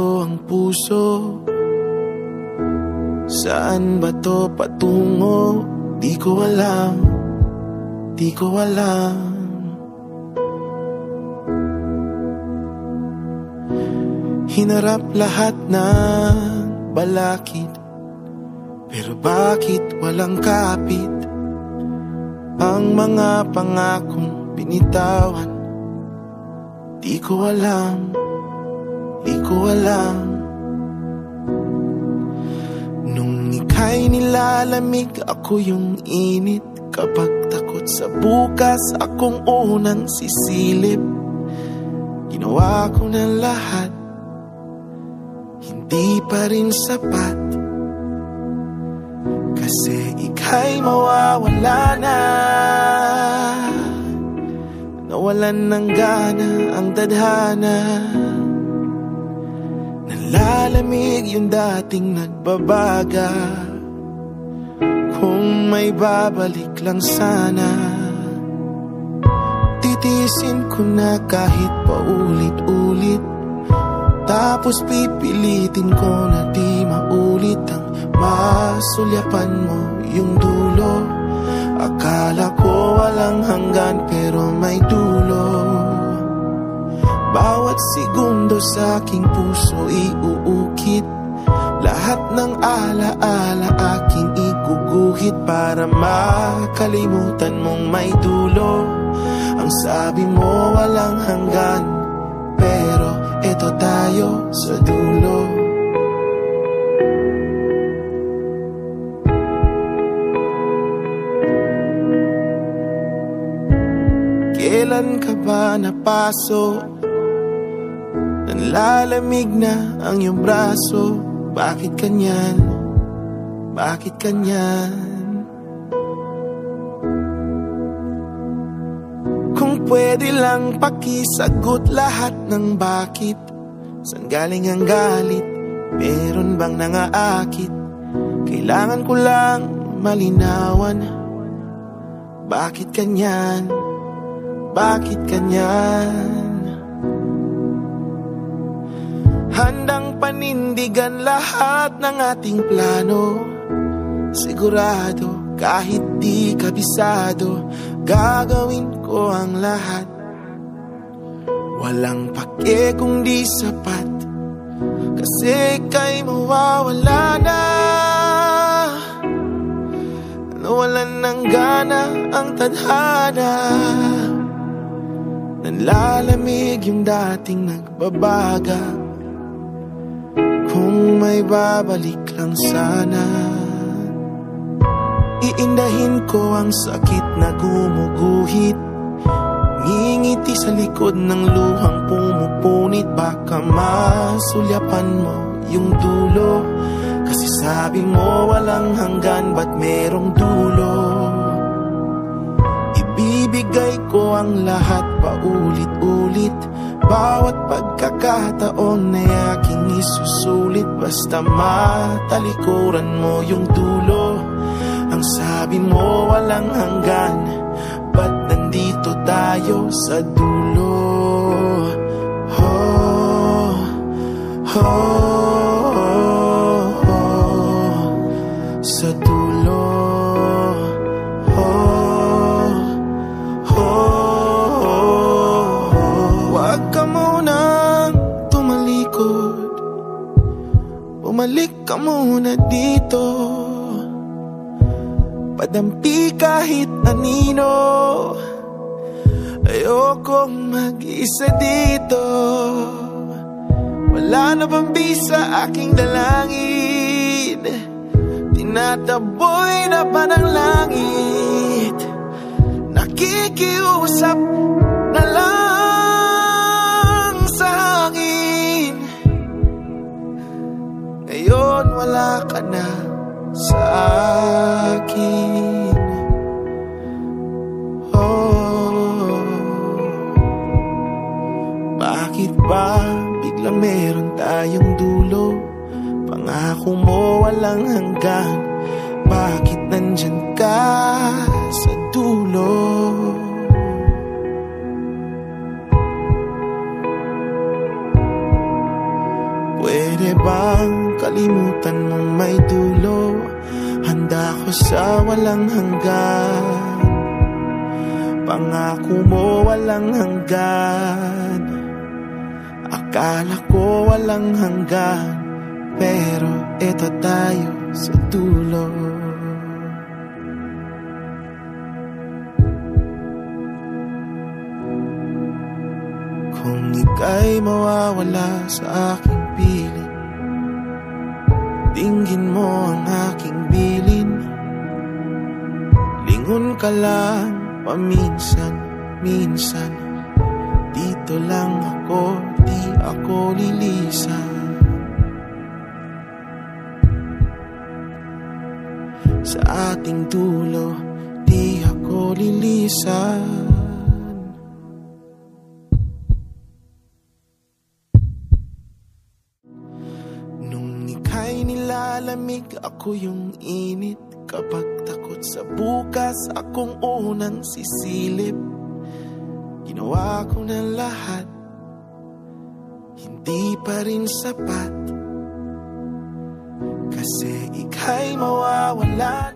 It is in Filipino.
ko ang puso. Saan ba to patungo? Di ko alam, di ko alam. Hinarap lahat ng balakid, pero bakit walang kapit? Ang mga pangakong binitawan, di ko alam, di ko alam. Nung ika'y nilalamig, ako yung init. Kapag takot sa bukas, akong unang sisilip. Ginawa ko na lahat, hindi pa rin sapat. Kasi ika'y mawawala na. Nawalan ng gana ang tadhana. Nalalamig yung dating nagbabaga. Kung may babalik lang sana, titiisin ko na kahit paulit-ulit. Tapos pipilitin ko na di maulit ang masulyapan mo yung dulo. Akala ko walang hanggan pero may dulo. Bawat segundo sa aking puso iuukit. Lahat ng alaala aking iguguhit para makalimutan mong may dulo. Ang sabi mo walang hanggan, pero eto tayo sa dulo. Kailan ka ba napaso? Nanlalamig na ang iyong braso. Bakit kanyan? Bakit kanyan? Kung pwede lang pakisagot lahat ng bakit. Saan galing ang galit? Meron bang nangaakit? Kailangan ko lang malinawan. Bakit kanyan? Bakit kanyan? Handang panindigan lahat ng ating plano. Sigurado kahit di kabisado, gagawin ko ang lahat. Walang pake kung di sapat, kasi ika'y mawawala na. Nawalan ng gana ang tadhana. Nanlalamig yung dating nagbabaga. Kung may babalik lang sana, iindahin ko ang sakit na gumuguhit. Ngingiti sa likod ng luhang pumupunit. Baka masulyapan mo yung dulo. Kasi sabi mo walang hanggan, ba't merong dulo? Ibibigay ko ang lahat paulit-ulit. Bawat pagkakataon na aking isusulit. Basta matalikuran mo yung dulo. Ang sabi mo walang hanggan, ba't nandito tayo sa dulo? Oh, oh, oh, oh, sa dulo. Oh, oh, oh. Wag ka munang tumalikod, bumalik ka muna dito. Padampi kahit anino. Ayokong mag-isa dito. Wala na bang bisa aking dalangin? Tinataboy na ba ng langit? Nakikiusap na lang sa hangin. Ngayon wala ka na sa akin. Oh, bakit ba biglang meron tayong dulo? Pangako mo walang hanggan, bakit nandyan ka sa dulo? Pwede Pwede bang kalimutan mong may dulo? Handa ko sa walang hanggan. Pangako mo walang hanggan. Akala ko walang hanggan, pero eto tayo sa dulo. Kung ika'y mawawala sa aking piling, dinggin mo ang aking bilin. Lingon ka lang paminsan-minsan. Dito lang ako, di ako lilisan. Sa ating dulo, di ako lilisan. Nilalamig ako yung init. Kapag takot sa bukas, akong unang sisilip. Ginawa ko na lahat, hindi pa rin sapat. Kasi ika'y mawawala.